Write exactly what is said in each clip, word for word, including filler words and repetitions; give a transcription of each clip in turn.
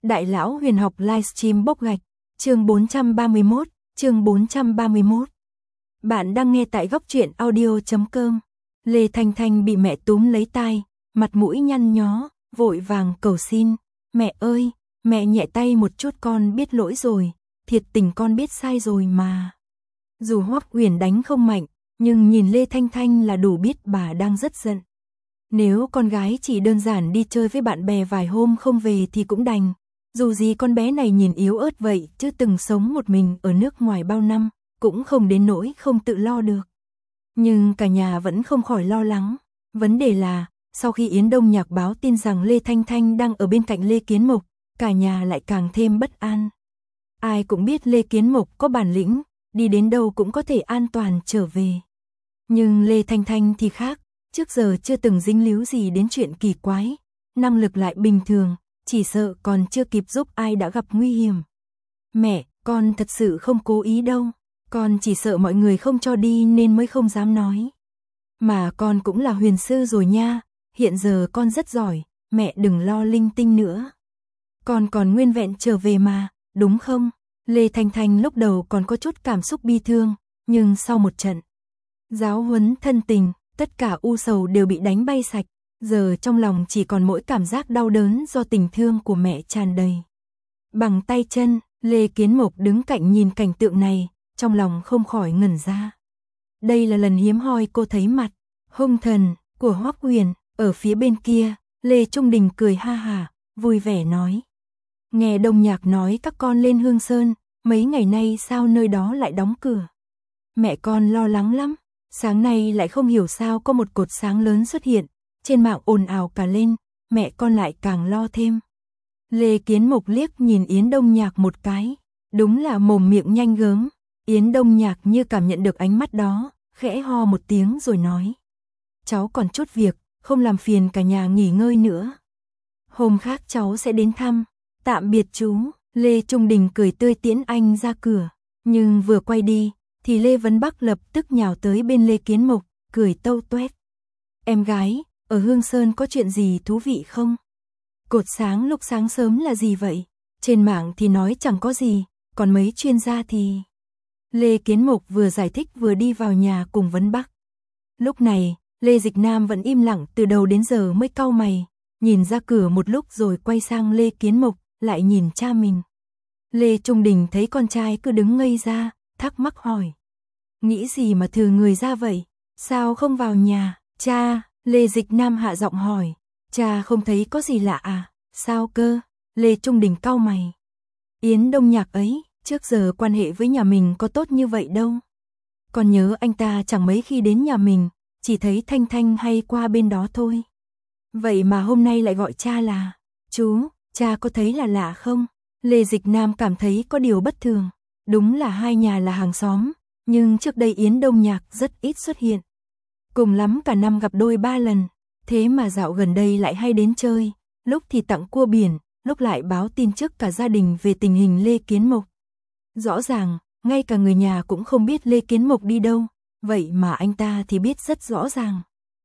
Đại lão huyền học livestream bốc gạch, chương bốn trăm ba mươi mốt, chương bốn trăm ba mươi mốt. Bạn đang nghe tại góc truyện audio chấm com. Lê Thanh Thanh bị mẹ túm lấy tai, mặt mũi nhăn nhó, vội vàng cầu xin, "Mẹ ơi, mẹ nhẹ tay một chút, con biết lỗi rồi, thiệt tình con biết sai rồi mà." Dù Hoắc Huyền đánh không mạnh, nhưng nhìn Lê Thanh Thanh là đủ biết bà đang rất giận. Nếu con gái chỉ đơn giản đi chơi với bạn bè vài hôm không về thì cũng đành. Dù gì con bé này nhìn yếu ớt vậy, chứ từng sống một mình ở nước ngoài bao năm, cũng không đến nỗi không tự lo được. Nhưng cả nhà vẫn không khỏi lo lắng. Vấn đề là, sau khi Yến Đông Nhạc báo tin rằng Lê Thanh Thanh đang ở bên cạnh Lê Kiến Mộc, cả nhà lại càng thêm bất an. Ai cũng biết Lê Kiến Mộc có bản lĩnh, đi đến đâu cũng có thể an toàn trở về. Nhưng Lê Thanh Thanh thì khác, trước giờ chưa từng dính líu gì đến chuyện kỳ quái, năng lực lại bình thường, chỉ sợ còn chưa kịp giúp ai đã gặp nguy hiểm. "Mẹ, con thật sự không cố ý đâu, con chỉ sợ mọi người không cho đi nên mới không dám nói. Mà con cũng là huyền sư rồi nha, hiện giờ con rất giỏi, mẹ đừng lo linh tinh nữa. Con còn nguyên vẹn trở về mà, đúng không?" Lê Thanh Thanh lúc đầu còn có chút cảm xúc bi thương, nhưng sau một trận giáo huấn thân tình, tất cả u sầu đều bị đánh bay sạch, giờ trong lòng chỉ còn mỗi cảm giác đau đớn do tình thương của mẹ tràn đầy. Bằng tay chân, Lê Kiến Mộc đứng cạnh nhìn cảnh tượng này, trong lòng không khỏi ngẩn ra. Đây là lần hiếm hoi cô thấy mặt hung thần của Hoắc Huyền. Ở phía bên kia, Lê Trung Đình cười ha hả, vui vẻ nói: "Nghe Đông Nhạc nói các con lên Hương Sơn, mấy ngày nay sao nơi đó lại đóng cửa? Mẹ con lo lắng lắm. Sáng nay lại không hiểu sao có một cột sáng lớn xuất hiện, trên mạng ồn ào cả lên, mẹ con lại càng lo thêm." Lê Kiến Mộc liếc nhìn Yến Đông Nhạc một cái, đúng là mồm miệng nhanh gớm. Yến Đông Nhạc như cảm nhận được ánh mắt đó, khẽ ho một tiếng rồi nói: "Cháu còn chút việc, không làm phiền cả nhà nghỉ ngơi nữa. Hôm khác cháu sẽ đến thăm, tạm biệt chú." Lê Trung Đình cười tươi tiễn anh ra cửa, nhưng vừa quay đi, thì Lê Vấn Bắc lập tức nhào tới bên Lê Kiến Mộc, cười tâu tuét: "Em gái, ở Hương Sơn có chuyện gì thú vị không? Cột sáng lúc sáng sớm là gì vậy? Trên mạng thì nói chẳng có gì, còn mấy chuyên gia thì..." Lê Kiến Mộc vừa giải thích vừa đi vào nhà cùng Vấn Bắc. Lúc này, Lê Dịch Nam vẫn im lặng từ đầu đến giờ mới cau mày, nhìn ra cửa một lúc rồi quay sang Lê Kiến Mộc, lại nhìn cha mình. Lê Trung Đình thấy con trai cứ đứng ngây ra, thắc mắc hỏi: "Nghĩ gì mà thừ người ra vậy? Sao không vào nhà, cha?" Lê Dịch Nam hạ giọng hỏi: "Cha không thấy có gì lạ à? Sao cơ?" Lê Trung Đình cau mày: "Yến Đông Nhạc ấy, trước giờ quan hệ với nhà mình có tốt như vậy đâu. Con nhớ anh ta chẳng mấy khi đến nhà mình, chỉ thấy Thanh Thanh hay qua bên đó thôi. Vậy mà hôm nay lại gọi cha là chú, cha có thấy là lạ không?" Lê Dịch Nam cảm thấy có điều bất thường. Đúng là hai nhà là hàng xóm, nhưng trước đây Yến Đông Nhạc rất ít xuất hiện. Cùng lắm cả năm gặp đôi ba lần, thế mà dạo gần đây lại hay đến chơi, lúc thì tặng cua biển, lúc lại báo tin trước cả gia đình về tình hình Lê Kiến Mộc. Rõ ràng, ngay cả người nhà cũng không biết Lê Kiến Mộc đi đâu, vậy mà anh ta thì biết rất rõ ràng.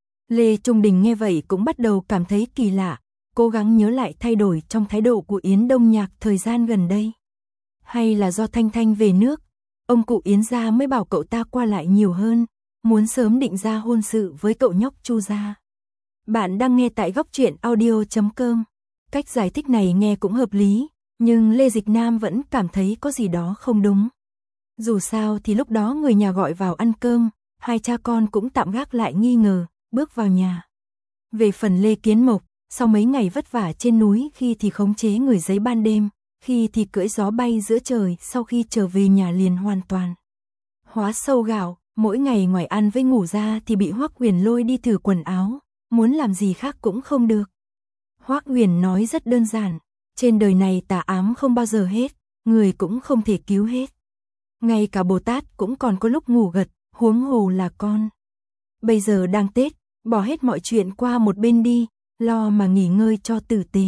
Lê Trung Đình nghe vậy cũng bắt đầu cảm thấy kỳ lạ, cố gắng nhớ lại thay đổi trong thái độ của Yến Đông Nhạc thời gian gần đây. Hay là do Thanh Thanh về nước, ông cụ Yến gia mới bảo cậu ta qua lại nhiều hơn, muốn sớm định ra hôn sự với cậu nhóc Chu gia. Bạn đang nghe tại góc truyện audio chấm com. Cách giải thích này nghe cũng hợp lý, nhưng Lê Dịch Nam vẫn cảm thấy có gì đó không đúng. Dù sao thì lúc đó người nhà gọi vào ăn cơm, hai cha con cũng tạm gác lại nghi ngờ, bước vào nhà. Về phần Lê Kiến Mộc, sau mấy ngày vất vả trên núi, khi thì khống chế người giấy ban đêm, khi thì cưỡi gió bay giữa trời, sau khi trở về nhà liền hoàn toàn hóa sâu gạo, mỗi ngày ngoài ăn với ngủ ra thì bị Hoắc Huyền lôi đi thử quần áo, muốn làm gì khác cũng không được. Hoắc Huyền nói rất đơn giản, trên đời này tà ám không bao giờ hết, người cũng không thể cứu hết. Ngay cả Bồ Tát cũng còn có lúc ngủ gật, huống hồ là con. Bây giờ đang Tết, bỏ hết mọi chuyện qua một bên đi, lo mà nghỉ ngơi cho tử tế.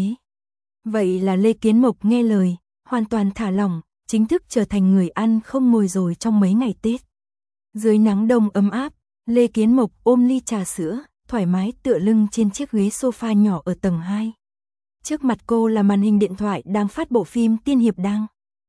Vậy là Lê Kiến Mộc nghe lời, hoàn toàn thả lỏng, chính thức trở thành người ăn không ngồi rồi trong mấy ngày Tết. Dưới nắng đông ấm áp, Lê Kiến Mộc ôm ly trà sữa, thoải mái tựa lưng trên chiếc ghế sofa nhỏ ở tầng hai. Trước mặt cô là màn hình điện thoại đang phát bộ phim tiên hiệp đang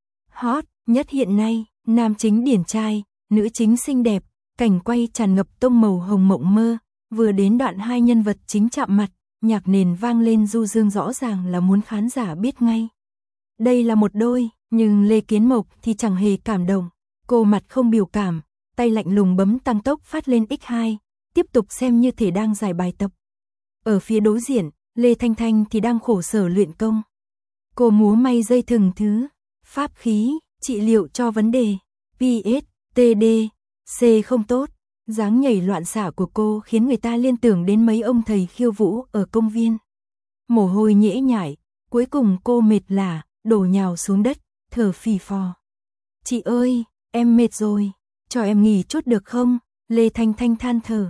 hot nhất hiện nay, nam chính điển trai, nữ chính xinh đẹp, cảnh quay tràn ngập tông màu hồng mộng mơ, vừa đến đoạn hai nhân vật chính chạm mặt, nhạc nền vang lên du dương rõ ràng là muốn khán giả biết ngay. Đây là một đôi, nhưng Lê Kiến Mộc thì chẳng hề cảm động, cô mặt không biểu cảm, tay lạnh lùng bấm tăng tốc phát lên nhân hai, tiếp tục xem như thể đang giải bài tập. Ở phía đối diện, Lê Thanh Thanh thì đang khổ sở luyện công. Cô múa may dây thừng thứ, pháp khí, trị liệu cho vấn đề, pê ét, tê đê, C không tốt. Dáng nhảy loạn xạ của cô khiến người ta liên tưởng đến mấy ông thầy khiêu vũ ở công viên. Mồ hôi nhễ nhại, cuối cùng cô mệt lả, đổ nhào xuống đất, thở phì phò. Chị ơi, em mệt rồi, cho em nghỉ chút được không? Lê Thanh Thanh than thở.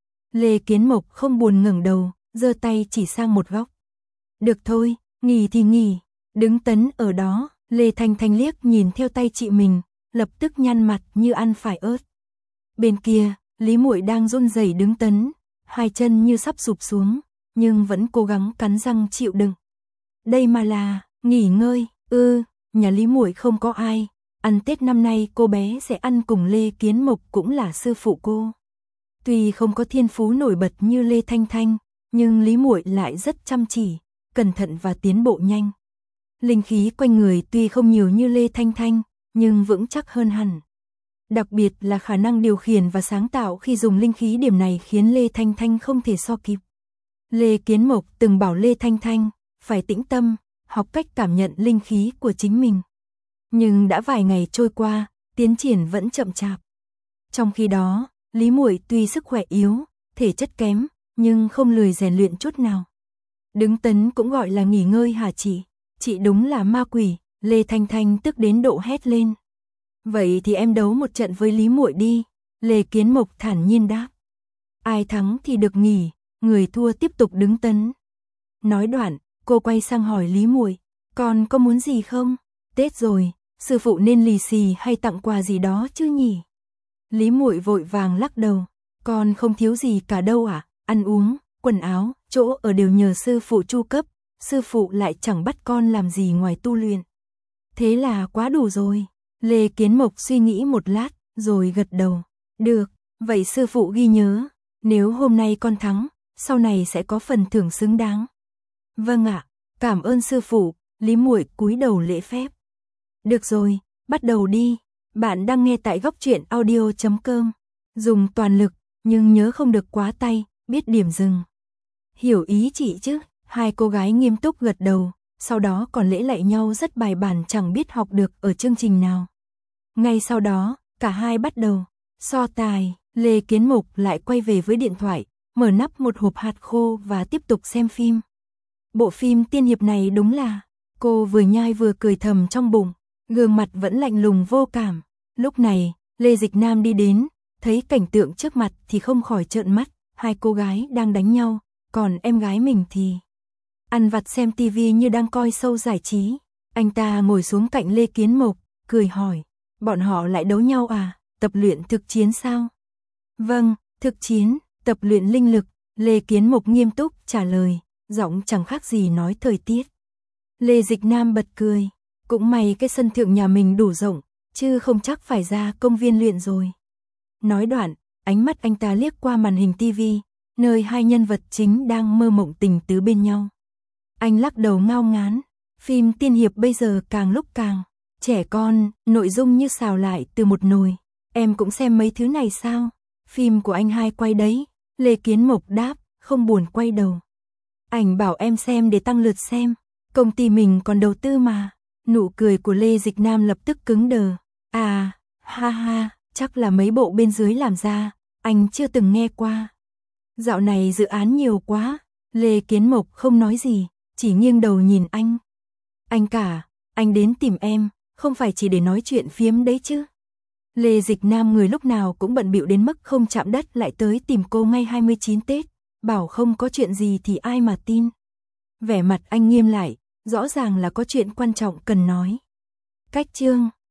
Lê Kiến Mộc không buồn ngẩng đầu, giơ tay chỉ sang một góc. Được thôi, nghỉ thì nghỉ. Đứng tấn ở đó, Lê Thanh Thanh liếc nhìn theo tay chị mình, lập tức nhăn mặt như ăn phải ớt. Bên kia, Lý Muội đang run rẩy đứng tấn, hai chân như sắp sụp xuống, nhưng vẫn cố gắng cắn răng chịu đựng. Đây mà là nghỉ ngơi, ư, ừ, nhà Lý Muội không có ai, ăn Tết năm nay cô bé sẽ ăn cùng Lê Kiến Mộc cũng là sư phụ cô. Tuy không có thiên phú nổi bật như Lê Thanh Thanh, nhưng Lý Muội lại rất chăm chỉ, cẩn thận và tiến bộ nhanh. Linh khí quanh người tuy không nhiều như Lê Thanh Thanh, nhưng vững chắc hơn hẳn. Đặc biệt là khả năng điều khiển và sáng tạo khi dùng linh khí, điểm này khiến Lê Thanh Thanh không thể so kịp. Lê Kiến Mộc từng bảo Lê Thanh Thanh phải tĩnh tâm, học cách cảm nhận linh khí của chính mình. Nhưng đã vài ngày trôi qua, tiến triển vẫn chậm chạp. Trong khi đó, Lý Muội tuy sức khỏe yếu, thể chất kém, nhưng không lười rèn luyện chút nào. Đứng tấn cũng gọi là nghỉ ngơi hả chị? Chị đúng là ma quỷ, Lê Thanh Thanh tức đến độ hét lên. Vậy thì em đấu một trận với Lý Muội đi, Lê Kiến Mộc thản nhiên đáp. Ai thắng thì được nghỉ, người thua tiếp tục đứng tấn. Nói đoạn, cô quay sang hỏi Lý Muội, con có muốn gì không? Tết rồi, sư phụ nên lì xì hay tặng quà gì đó chứ nhỉ? Lý Muội vội vàng lắc đầu, con không thiếu gì cả đâu ạ, à? Ăn uống, quần áo, chỗ ở đều nhờ sư phụ chu cấp, sư phụ lại chẳng bắt con làm gì ngoài tu luyện. Thế là quá đủ rồi. Lê Kiến Mộc suy nghĩ một lát, rồi gật đầu. Được, vậy sư phụ ghi nhớ, nếu hôm nay con thắng, sau này sẽ có phần thưởng xứng đáng. Vâng ạ, cảm ơn sư phụ, Lý Muội cúi đầu lễ phép. Được rồi, bắt đầu đi. Bạn đang nghe tại góc truyện audio chấm com. Dùng toàn lực, nhưng nhớ không được quá tay, biết điểm dừng. Hiểu ý chị chứ? Hai cô gái nghiêm túc gật đầu, sau đó còn lễ lạy nhau rất bài bản, chẳng biết học được ở chương trình nào. Ngay sau đó, cả hai bắt đầu so tài. Lê Kiến Mộc lại quay về với điện thoại, mở nắp một hộp hạt khô và tiếp tục xem phim. Bộ phim tiên hiệp này đúng là, cô vừa nhai vừa cười thầm trong bụng, gương mặt vẫn lạnh lùng vô cảm. Lúc này, Lê Dịch Nam đi đến, thấy cảnh tượng trước mặt thì không khỏi trợn mắt, hai cô gái đang đánh nhau, còn em gái mình thì ăn vặt xem tivi như đang coi show giải trí. Anh ta ngồi xuống cạnh Lê Kiến Mộc, cười hỏi, bọn họ lại đấu nhau à, tập luyện thực chiến sao? Vâng, thực chiến, tập luyện linh lực, Lê Kiến Mộc nghiêm túc trả lời, giọng chẳng khác gì nói thời tiết. Lê Dịch Nam bật cười, cũng may cái sân thượng nhà mình đủ rộng, chứ không chắc phải ra công viên luyện rồi. Nói đoạn, ánh mắt anh ta liếc qua màn hình tivi, nơi hai nhân vật chính đang mơ mộng tình tứ bên nhau. Anh lắc đầu ngao ngán, phim tiên hiệp bây giờ càng lúc càng trẻ con, nội dung như xào lại từ một nồi. Em cũng xem mấy thứ này sao? Phim của anh hai quay đấy, Lê Kiến Mộc đáp, không buồn quay đầu. Anh bảo em xem để tăng lượt xem, công ty mình còn đầu tư mà. Nụ cười của Lê Dịch Nam lập tức cứng đờ. À, ha ha, chắc là mấy bộ bên dưới làm ra, anh chưa từng nghe qua. Dạo này dự án nhiều quá, Lê Kiến Mộc không nói gì, chỉ nghiêng đầu nhìn anh. Anh cả, anh đến tìm em, không phải chỉ để nói chuyện phiếm đấy chứ. Lê Dịch Nam người lúc nào cũng bận bịu đến mức không chạm đất lại tới tìm cô ngay hai mươi chín Tết, bảo không có chuyện gì thì ai mà tin. Vẻ mặt anh nghiêm lại, rõ ràng là có chuyện quan trọng cần nói. Cách chương